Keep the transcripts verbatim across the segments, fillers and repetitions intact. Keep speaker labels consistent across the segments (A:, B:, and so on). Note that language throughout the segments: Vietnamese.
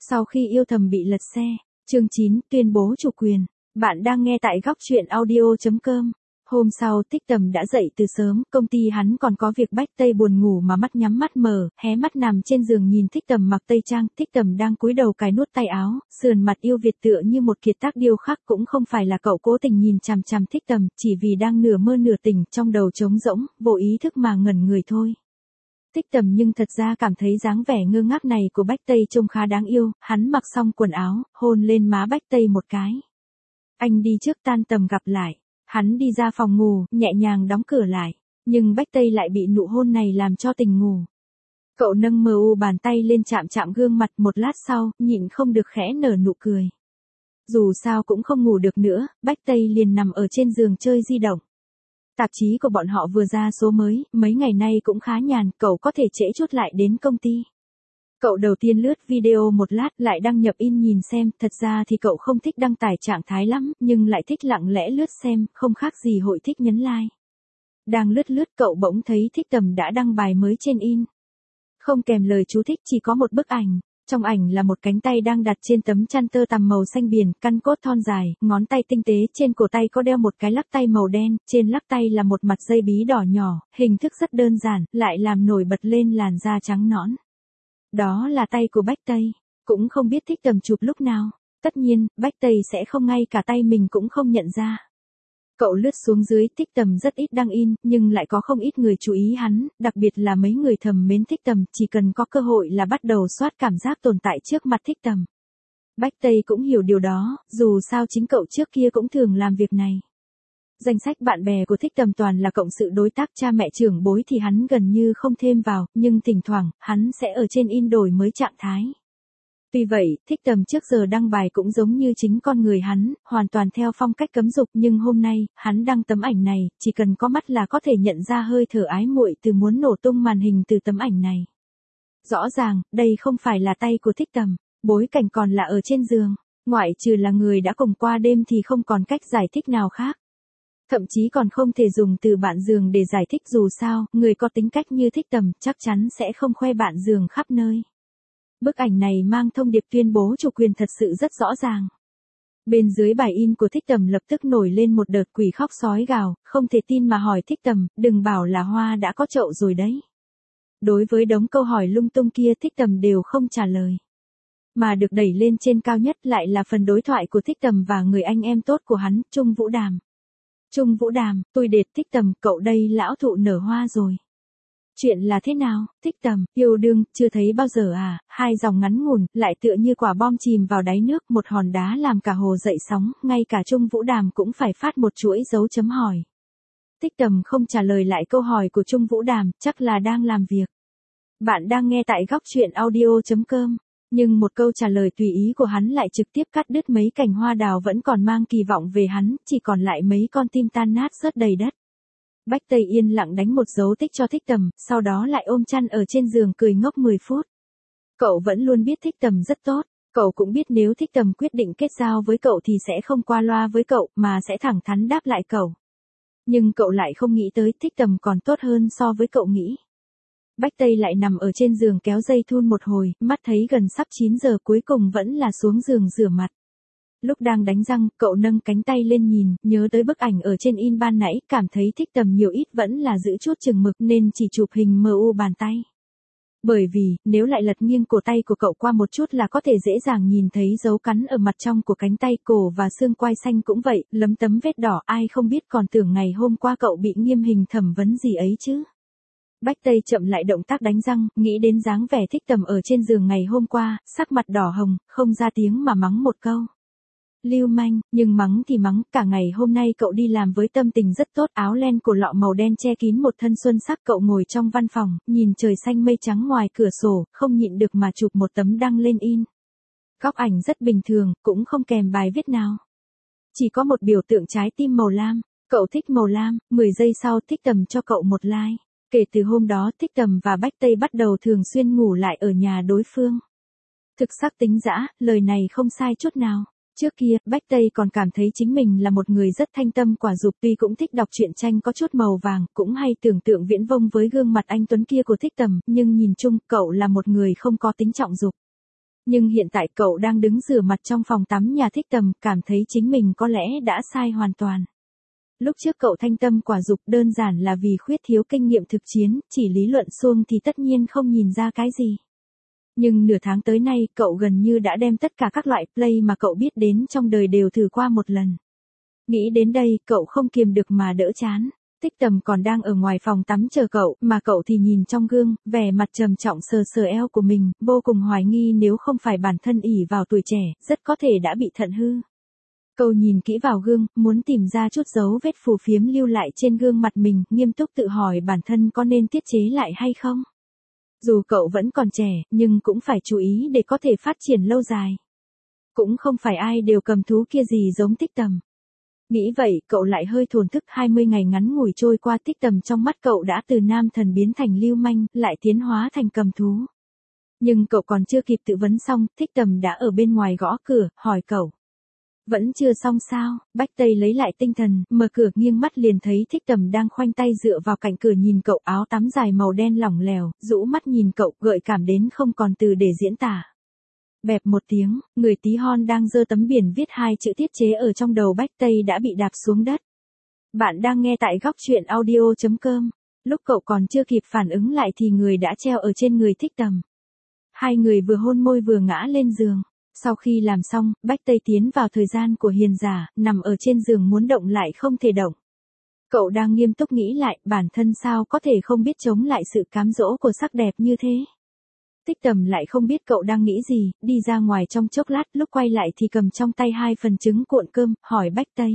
A: Sau khi yêu thầm bị lật xe, chương chín, tuyên bố chủ quyền. Bạn đang nghe tại góc truyện audio chấm com. Hôm sau, Thích Tầm đã dậy từ sớm, công ty hắn còn có việc bách Tây buồn ngủ mà mắt nhắm mắt mở, hé mắt nằm trên giường nhìn Thích Tầm mặc tây trang, Thích Tầm đang cúi đầu cài nút tay áo, sườn mặt yêu Việt tựa như một kiệt tác điêu khắc, cũng không phải là cậu cố tình nhìn chằm chằm Thích Tầm, chỉ vì đang nửa mơ nửa tỉnh, trong đầu trống rỗng, vô ý thức mà ngẩn người thôi. Thích Tầm nhưng thật ra cảm thấy dáng vẻ ngơ ngác này của bách Tây trông khá đáng yêu, hắn mặc xong quần áo, hôn lên má bách Tây một cái. Anh đi trước, tan tầm gặp lại. Hắn đi ra phòng ngủ, nhẹ nhàng đóng cửa lại, nhưng bách Tây lại bị nụ hôn này làm cho tỉnh ngủ. Cậu nâng mờ u bàn tay lên chạm chạm gương mặt, một lát sau, nhịn không được khẽ nở nụ cười. Dù sao cũng không ngủ được nữa, bách Tây liền nằm ở trên giường chơi di động. Tạp chí của bọn họ vừa ra số mới, mấy ngày nay cũng khá nhàn, cậu có thể trễ chút lại đến công ty. Cậu đầu tiên lướt video một lát, lại đăng nhập in nhìn xem, thật ra thì cậu không thích đăng tải trạng thái lắm, nhưng lại thích lặng lẽ lướt xem, không khác gì hội thích nhấn like. Đang lướt lướt cậu bỗng thấy Thích Tầm đã đăng bài mới trên in. Không kèm lời chú thích, chỉ có một bức ảnh. Trong ảnh là một cánh tay đang đặt trên tấm chăn tơ tằm màu xanh biển, căn cốt thon dài, ngón tay tinh tế, trên cổ tay có đeo một cái lắc tay màu đen, trên lắc tay là một mặt dây bí đỏ nhỏ, hình thức rất đơn giản, lại làm nổi bật lên làn da trắng nõn. Đó là tay của bách Tây, cũng không biết Thích Tầm chụp lúc nào, tất nhiên, bách Tây sẽ không, ngay cả tay mình cũng không nhận ra. Cậu lướt xuống dưới, Thích Tầm rất ít đăng in, nhưng lại có không ít người chú ý hắn, đặc biệt là mấy người thầm mến Thích Tầm, chỉ cần có cơ hội là bắt đầu soát cảm giác tồn tại trước mặt Thích Tầm. Bách Tây cũng hiểu điều đó, dù sao chính cậu trước kia cũng thường làm việc này. Danh sách bạn bè của Thích Tầm toàn là cộng sự đối tác cha mẹ trưởng bối thì hắn gần như không thêm vào, nhưng thỉnh thoảng, hắn sẽ ở trên in đổi mới trạng thái. Vì vậy, Thích Tầm trước giờ đăng bài cũng giống như chính con người hắn, hoàn toàn theo phong cách cấm dục, nhưng hôm nay, hắn đăng tấm ảnh này, chỉ cần có mắt là có thể nhận ra hơi thở ái muội từ muốn nổ tung màn hình từ tấm ảnh này. Rõ ràng, đây không phải là tay của Thích Tầm, bối cảnh còn là ở trên giường, ngoại trừ là người đã cùng qua đêm thì không còn cách giải thích nào khác. Thậm chí còn không thể dùng từ bạn giường để giải thích, dù sao, người có tính cách như Thích Tầm chắc chắn sẽ không khoe bạn giường khắp nơi. Bức ảnh này mang thông điệp tuyên bố chủ quyền thật sự rất rõ ràng. Bên dưới bài in của Thích Tầm lập tức nổi lên một đợt quỷ khóc sói gào, không thể tin mà hỏi Thích Tầm, đừng bảo là hoa đã có chậu rồi đấy. Đối với đống câu hỏi lung tung kia Thích Tầm đều không trả lời. Mà được đẩy lên trên cao nhất lại là phần đối thoại của Thích Tầm và người anh em tốt của hắn, Trung Vũ Đàm. Trung Vũ Đàm, tôi đệt Thích Tầm, cậu đây lão thụ nở hoa rồi. Chuyện là thế nào, Thích Tầm, yêu đương, chưa thấy bao giờ à, hai dòng ngắn ngủn, lại tựa như quả bom chìm vào đáy nước, một hòn đá làm cả hồ dậy sóng, ngay cả Trung Vũ Đàm cũng phải phát một chuỗi dấu chấm hỏi. Thích Tầm không trả lời lại câu hỏi của Trung Vũ Đàm, chắc là đang làm việc. Bạn đang nghe tại góc truyện audio chấm com. Nhưng một câu trả lời tùy ý của hắn lại trực tiếp cắt đứt mấy cành hoa đào vẫn còn mang kỳ vọng về hắn, chỉ còn lại mấy con tim tan nát rớt đầy đất. Bách Tây yên lặng đánh một dấu tích cho Thích Tầm, sau đó lại ôm chăn ở trên giường cười ngốc mười phút. Cậu vẫn luôn biết Thích Tầm rất tốt, cậu cũng biết nếu Thích Tầm quyết định kết giao với cậu thì sẽ không qua loa với cậu, mà sẽ thẳng thắn đáp lại cậu. Nhưng cậu lại không nghĩ tới Thích Tầm còn tốt hơn so với cậu nghĩ. Bách Tây lại nằm ở trên giường kéo dây thun một hồi, mắt thấy gần sắp chín giờ cuối cùng vẫn là xuống giường rửa mặt. Lúc đang đánh răng, cậu nâng cánh tay lên nhìn, nhớ tới bức ảnh ở trên in ban nãy, cảm thấy Thích Tầm nhiều ít vẫn là giữ chút chừng mực nên chỉ chụp hình mờ u bàn tay. Bởi vì, nếu lại lật nghiêng cổ tay của cậu qua một chút là có thể dễ dàng nhìn thấy dấu cắn ở mặt trong của cánh tay, cổ và xương quai xanh cũng vậy, lấm tấm vết đỏ, ai không biết còn tưởng ngày hôm qua cậu bị nghiêm hình thẩm vấn gì ấy chứ. Bách Tây chậm lại động tác đánh răng, nghĩ đến dáng vẻ Thích Tầm ở trên giường ngày hôm qua, sắc mặt đỏ hồng, không ra tiếng mà mắng một câu. Lưu manh, nhưng mắng thì mắng, cả ngày hôm nay cậu đi làm với tâm tình rất tốt, áo len cổ lọ màu đen che kín một thân xuân sắc, cậu ngồi trong văn phòng, nhìn trời xanh mây trắng ngoài cửa sổ, không nhịn được mà chụp một tấm đăng lên in. Góc ảnh rất bình thường, cũng không kèm bài viết nào. Chỉ có một biểu tượng trái tim màu lam, cậu thích màu lam, mười giây sau Thích Tầm cho cậu một like. Kể từ hôm đó Thích Tầm và Bách Tây bắt đầu thường xuyên ngủ lại ở nhà đối phương. Thực sắc tính dã, lời này không sai chút nào. Trước kia, Bách Tây còn cảm thấy chính mình là một người rất thanh tâm quả dục, tuy cũng thích đọc truyện tranh có chút màu vàng, cũng hay tưởng tượng viễn vông với gương mặt anh tuấn kia của Thích Tầm, nhưng nhìn chung, cậu là một người không có tính trọng dục. Nhưng hiện tại cậu đang đứng rửa mặt trong phòng tắm nhà Thích Tầm, cảm thấy chính mình có lẽ đã sai hoàn toàn. Lúc trước cậu thanh tâm quả dục đơn giản là vì khuyết thiếu kinh nghiệm thực chiến, chỉ lý luận suông thì tất nhiên không nhìn ra cái gì. Nhưng nửa tháng tới nay cậu gần như đã đem tất cả các loại play mà cậu biết đến trong đời đều thử qua một lần. Nghĩ đến đây cậu không kiềm được mà đỡ chán. Thích Tầm còn đang ở ngoài phòng tắm chờ cậu, mà cậu thì nhìn trong gương, vẻ mặt trầm trọng sờ sờ eo của mình, vô cùng hoài nghi nếu không phải bản thân ỷ vào tuổi trẻ, rất có thể đã bị thận hư. Cậu nhìn kỹ vào gương, muốn tìm ra chút dấu vết phù phiếm lưu lại trên gương mặt mình, nghiêm túc tự hỏi bản thân có nên tiết chế lại hay không. Dù cậu vẫn còn trẻ, nhưng cũng phải chú ý để có thể phát triển lâu dài. Cũng không phải ai đều cầm thú kia gì giống Thích Tầm. Nghĩ vậy, cậu lại hơi thổn thức. Hai mươi ngày ngắn ngủi trôi qua, Thích Tầm trong mắt cậu đã từ nam thần biến thành lưu manh, lại tiến hóa thành cầm thú. Nhưng cậu còn chưa kịp tự vấn xong, Thích Tầm đã ở bên ngoài gõ cửa, hỏi cậu. Vẫn chưa xong sao? Bách Tây lấy lại tinh thần, mở cửa nghiêng mắt liền thấy Thích Tầm đang khoanh tay dựa vào cạnh cửa nhìn cậu, áo tắm dài màu đen lỏng lẻo, rũ mắt nhìn cậu, gợi cảm đến không còn từ để diễn tả. Bẹp một tiếng, người tí hon đang giơ tấm biển viết hai chữ tiết chế ở trong đầu Bách Tây đã bị đạp xuống đất. Bạn đang nghe tại góc truyện audio chấm com. Lúc cậu còn chưa kịp phản ứng lại thì người đã treo ở trên người Thích Tầm. Hai người vừa hôn môi vừa ngã lên giường. Sau khi làm xong, Bách Tây tiến vào thời gian của hiền giả, nằm ở trên giường muốn động lại không thể động. Cậu đang nghiêm túc nghĩ lại, bản thân sao có thể không biết chống lại sự cám dỗ của sắc đẹp như thế. Thích Tầm lại không biết cậu đang nghĩ gì, đi ra ngoài trong chốc lát, lúc quay lại thì cầm trong tay hai phần trứng cuộn cơm, hỏi Bách Tây.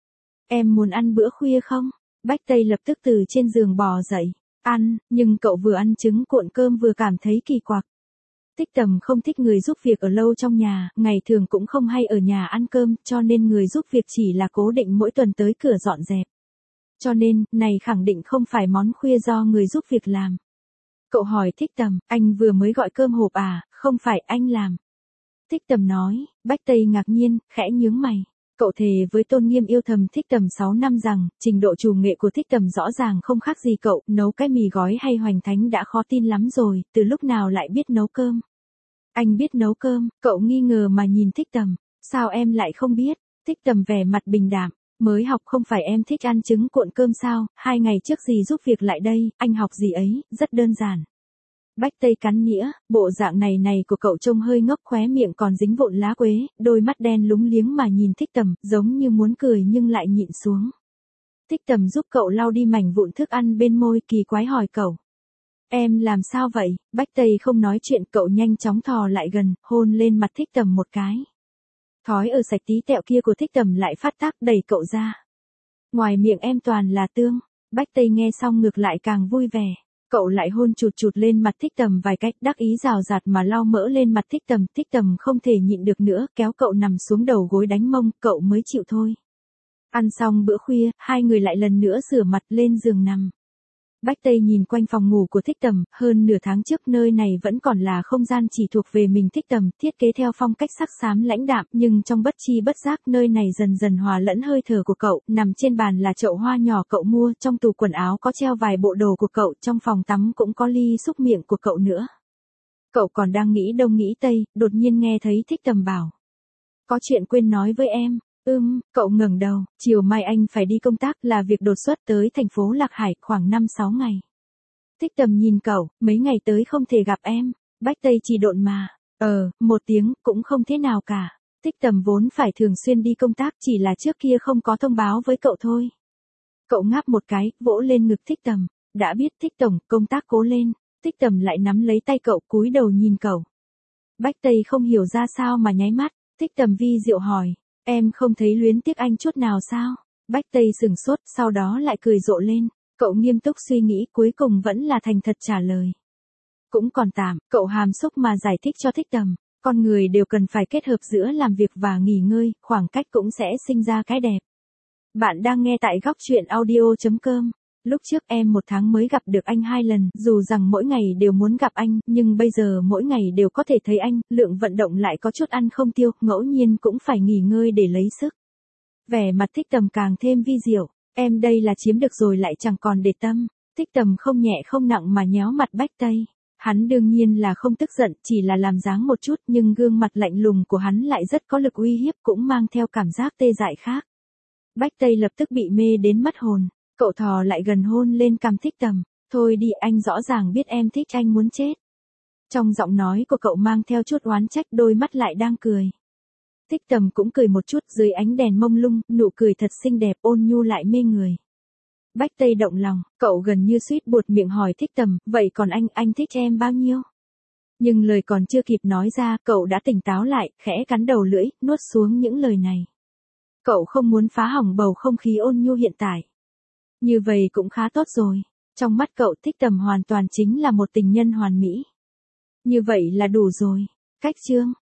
A: Em muốn ăn bữa khuya không? Bách Tây lập tức từ trên giường bò dậy. Ăn, nhưng cậu vừa ăn trứng cuộn cơm vừa cảm thấy kỳ quặc. Thích Tầm không thích người giúp việc ở lâu trong nhà, ngày thường cũng không hay ở nhà ăn cơm, cho nên người giúp việc chỉ là cố định mỗi tuần tới cửa dọn dẹp. Cho nên, này khẳng định không phải món khuya do người giúp việc làm. Cậu hỏi Thích Tầm, anh vừa mới gọi cơm hộp à, không phải anh làm. Thích Tầm nói. Bách Tây ngạc nhiên, khẽ nhướng mày. Cậu thề với tôn nghiêm yêu thầm Thích Tầm sáu năm rằng, trình độ chủ nghệ của Thích Tầm rõ ràng không khác gì cậu, nấu cái mì gói hay hoành thánh đã khó tin lắm rồi, từ lúc nào lại biết nấu cơm. Anh biết nấu cơm, cậu nghi ngờ mà nhìn Thích Tầm, sao em lại không biết? Thích Tầm vẻ mặt bình đạm, mới học không phải em thích ăn trứng cuộn cơm sao, hai ngày trước gì giúp việc lại đây, anh học gì ấy, rất đơn giản. Bách Tây cắn nĩa, bộ dạng này này của cậu trông hơi ngốc, khóe miệng còn dính vụn lá quế, đôi mắt đen lúng liếng mà nhìn Thích Tầm, giống như muốn cười nhưng lại nhịn xuống. Thích Tầm giúp cậu lau đi mảnh vụn thức ăn bên môi, kỳ quái hỏi cậu. Em làm sao vậy? Bách Tây không nói chuyện, cậu nhanh chóng thò lại gần, hôn lên mặt Thích Tầm một cái. Thói ở sạch tí tẹo kia của Thích Tầm lại phát tác, đẩy cậu ra. Ngoài miệng em toàn là tương. Bách Tây nghe xong ngược lại càng vui vẻ. Cậu lại hôn chụt chụt lên mặt Thích Tầm vài cách, đắc ý rào rạt mà lau mỡ lên mặt Thích Tầm. Thích Tầm không thể nhịn được nữa, kéo cậu nằm xuống đầu gối đánh mông, cậu mới chịu thôi. Ăn xong bữa khuya, hai người lại lần nữa rửa mặt lên giường nằm. Bách Tây nhìn quanh phòng ngủ của Thích Tầm, hơn nửa tháng trước nơi này vẫn còn là không gian chỉ thuộc về mình Thích Tầm, thiết kế theo phong cách sắc xám lãnh đạm, nhưng trong bất chi bất giác nơi này dần dần hòa lẫn hơi thở của cậu, nằm trên bàn là chậu hoa nhỏ cậu mua, trong tủ quần áo có treo vài bộ đồ của cậu, trong phòng tắm cũng có ly xúc miệng của cậu nữa. Cậu còn đang nghĩ đông nghĩ tây, đột nhiên nghe thấy Thích Tầm bảo. Có chuyện quên nói với em. Ừm, cậu ngẩng đầu, chiều mai anh phải đi công tác, là việc đột xuất tới thành phố Lạc Hải, khoảng năm sáu ngày. Thích Tầm nhìn cậu, mấy ngày tới không thể gặp em. Bách Tây chỉ độn mà. Ờ, một tiếng, cũng không thế nào cả. Thích Tầm vốn phải thường xuyên đi công tác, chỉ là trước kia không có thông báo với cậu thôi. Cậu ngáp một cái, vỗ lên ngực Thích Tầm. Đã biết Thích Tổng, công tác cố lên. Thích Tầm lại nắm lấy tay cậu, cúi đầu nhìn cậu. Bách Tây không hiểu ra sao mà nháy mắt. Thích Tầm vi diệu hỏi. Em không thấy luyến tiếc anh chút nào sao? Bách Tây sừng sốt, sau đó lại cười rộ lên. Cậu nghiêm túc suy nghĩ, cuối cùng vẫn là thành thật trả lời. Cũng còn tạm, cậu hàm xúc mà giải thích cho Thích Tầm. Con người đều cần phải kết hợp giữa làm việc và nghỉ ngơi, khoảng cách cũng sẽ sinh ra cái đẹp. Bạn đang nghe tại góc truyện audio chấm com. Lúc trước em một tháng mới gặp được anh hai lần, dù rằng mỗi ngày đều muốn gặp anh, nhưng bây giờ mỗi ngày đều có thể thấy anh, lượng vận động lại có chút ăn không tiêu, ngẫu nhiên cũng phải nghỉ ngơi để lấy sức. Vẻ mặt Thích Tầm càng thêm vi diệu, em đây là chiếm được rồi lại chẳng còn để tâm. Thích Tầm không nhẹ không nặng mà nhéo mặt Bách Tây. Hắn đương nhiên là không tức giận, chỉ là làm dáng một chút, nhưng gương mặt lạnh lùng của hắn lại rất có lực uy hiếp, cũng mang theo cảm giác tê dại khác. Bách Tây lập tức bị mê đến mất hồn, cậu thò lại gần hôn lên cằm Thích Tầm, thôi đi, anh rõ ràng biết em thích anh muốn chết. Trong giọng nói của cậu mang theo chút oán trách, đôi mắt lại đang cười. Thích Tầm cũng cười một chút, dưới ánh đèn mông lung, nụ cười thật xinh đẹp, ôn nhu lại mê người. Bách Tây động lòng, cậu gần như suýt buột miệng hỏi Thích Tầm, vậy còn anh, anh thích em bao nhiêu? Nhưng lời còn chưa kịp nói ra, cậu đã tỉnh táo lại, khẽ cắn đầu lưỡi, nuốt xuống những lời này. Cậu không muốn phá hỏng bầu không khí ôn nhu hiện tại. Như vậy cũng khá tốt rồi. Trong mắt cậu, Thích Tầm hoàn toàn chính là một tình nhân hoàn mỹ. Như vậy là đủ rồi. Cách chương